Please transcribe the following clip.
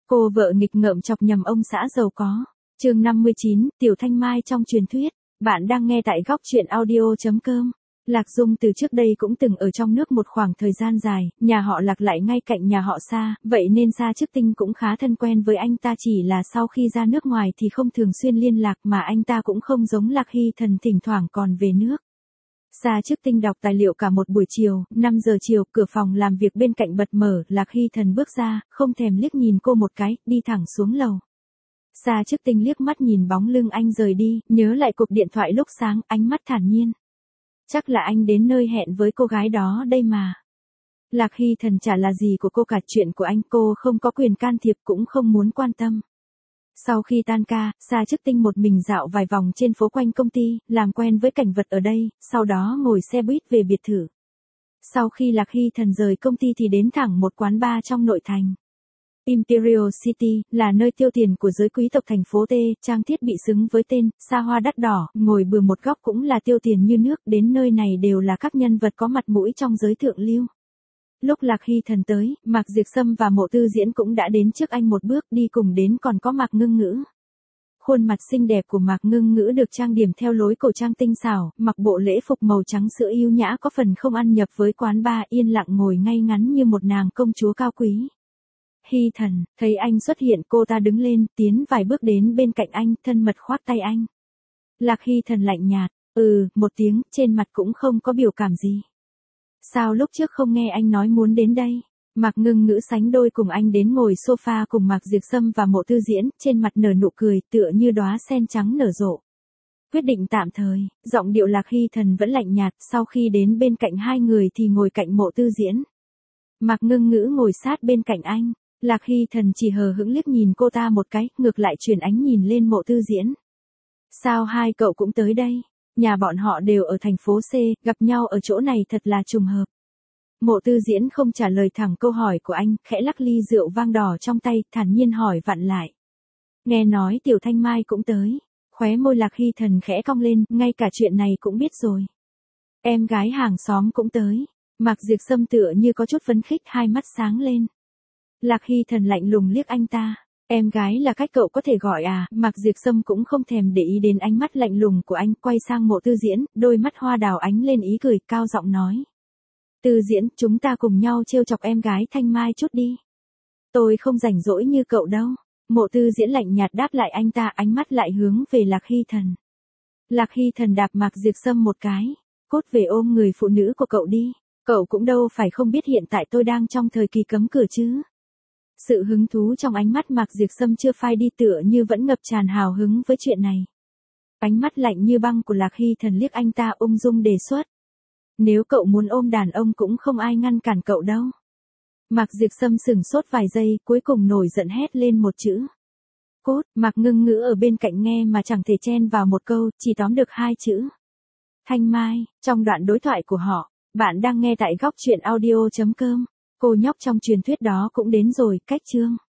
Cô vợ nghịch ngợm chọc nhầm ông xã giàu có. Chương 59, Tiểu Thanh Mai trong truyền thuyết. Bạn đang nghe tại góc truyện audio.com. Lạc Dung từ trước đây cũng từng ở trong nước một khoảng thời gian dài, nhà họ Lạc lại ngay cạnh nhà họ Sa, vậy nên Sa Chức Tinh cũng khá thân quen với anh ta, chỉ là sau khi ra nước ngoài thì không thường xuyên liên lạc, mà anh ta cũng không giống Lạc Hy Thần thỉnh thoảng còn về nước. Sa Chức Tinh đọc tài liệu cả một buổi chiều, 5 giờ chiều, cửa phòng làm việc bên cạnh bật mở, Lạc Hy Thần bước ra, không thèm liếc nhìn cô một cái, đi thẳng xuống lầu. Sa Chức Tinh liếc mắt nhìn bóng lưng anh rời đi, nhớ lại cuộc điện thoại lúc sáng, ánh mắt thản nhiên. Chắc là anh đến nơi hẹn với cô gái đó đây mà. Lạc Hy Thần chả là gì của cô cả, chuyện của anh cô không có quyền can thiệp, cũng không muốn quan tâm. Sau khi tan ca, Sa Chức Tinh một mình dạo vài vòng trên phố quanh công ty, làm quen với cảnh vật ở đây, sau đó ngồi xe buýt về biệt thự. Sau khi Lạc Hy Thần rời công ty thì đến thẳng một quán bar trong nội thành. Imperial City, là nơi tiêu tiền của giới quý tộc thành phố T, trang thiết bị xứng với tên, xa hoa đắt đỏ, ngồi bừa một góc cũng là tiêu tiền như nước, đến nơi này đều là các nhân vật có mặt mũi trong giới thượng lưu. Lúc Lạc Hy Thần tới, Mạc Diệp Sâm và Mộ Tư Diễn cũng đã đến trước anh một bước, đi cùng đến còn có Mạc Ngưng Ngữ. Khuôn mặt xinh đẹp của Mạc Ngưng Ngữ được trang điểm theo lối cổ trang tinh xảo, mặc bộ lễ phục màu trắng sữa yêu nhã có phần không ăn nhập với quán bar, yên lặng ngồi ngay ngắn như một nàng công chúa cao quý. Hy Thần, thấy anh xuất hiện, cô ta đứng lên, tiến vài bước đến bên cạnh anh, thân mật khoác tay anh. Lạc Hy Thần lạnh nhạt, một tiếng, trên mặt cũng không có biểu cảm gì. Sao lúc trước không nghe anh nói muốn đến đây? Mạc Ngưng Ngữ sánh đôi cùng anh đến ngồi sofa cùng Mạc Diệp Sâm và Mộ Tư Diễn, trên mặt nở nụ cười, tựa như đóa sen trắng nở rộ. Quyết định tạm thời, giọng điệu Lạc Hy Thần vẫn lạnh nhạt, sau khi đến bên cạnh hai người thì ngồi cạnh Mộ Tư Diễn. Mạc Ngưng Ngữ ngồi sát bên cạnh anh. Lạc Hy Thần chỉ hờ hững liếc nhìn cô ta một cái, ngược lại chuyển ánh nhìn lên Mộ Tư Diễn. Sao hai cậu cũng tới đây? Nhà bọn họ đều ở thành phố C, gặp nhau ở chỗ này thật là trùng hợp. Mộ Tư Diễn không trả lời thẳng câu hỏi của anh, khẽ lắc ly rượu vang đỏ trong tay, thản nhiên hỏi vặn lại. Nghe nói Tiểu Thanh Mai cũng tới. Khóe môi Lạc Hy Thần khẽ cong lên, ngay cả chuyện này cũng biết rồi. Em gái hàng xóm cũng tới. Mạc Diệp Sâm tựa như có chút phấn khích, hai mắt sáng lên. Lạc Hy Thần lạnh lùng liếc anh ta. Em gái là cách cậu có thể gọi à? Mạc Diệp Sâm cũng không thèm để ý đến ánh mắt lạnh lùng của anh, quay sang Mộ Tư Diễn, đôi mắt hoa đào ánh lên ý cười, cao giọng nói. Tư Diễn, chúng ta cùng nhau trêu chọc em gái Thanh Mai chút đi. Tôi không rảnh rỗi như cậu đâu. Mộ Tư Diễn lạnh nhạt đáp lại anh ta, ánh mắt lại hướng về Lạc Hy Thần. Lạc Hy Thần đạp Mạc Diệp Sâm một cái. Cút về ôm người phụ nữ của cậu đi. Cậu cũng đâu phải không biết hiện tại tôi đang trong thời kỳ cấm cửa chứ. Sự hứng thú trong ánh mắt Mạc Diệp Sâm chưa phai đi, tựa như vẫn ngập tràn hào hứng với chuyện này. Ánh mắt lạnh như băng của Lạc Hy Thần liếc anh ta, ung dung đề xuất. Nếu cậu muốn ôm đàn ông cũng không ai ngăn cản cậu đâu. Mạc Diệp Sâm sửng sốt vài giây, cuối cùng nổi giận hét lên một chữ. Cốt. Mạc Ngưng Ngữ ở bên cạnh nghe mà chẳng thể chen vào một câu, chỉ tóm được hai chữ. Thanh Mai. Trong đoạn đối thoại của họ, bạn đang nghe tại góc truyện audio.com. Cô nhóc trong truyền thuyết đó cũng đến rồi, cách chương.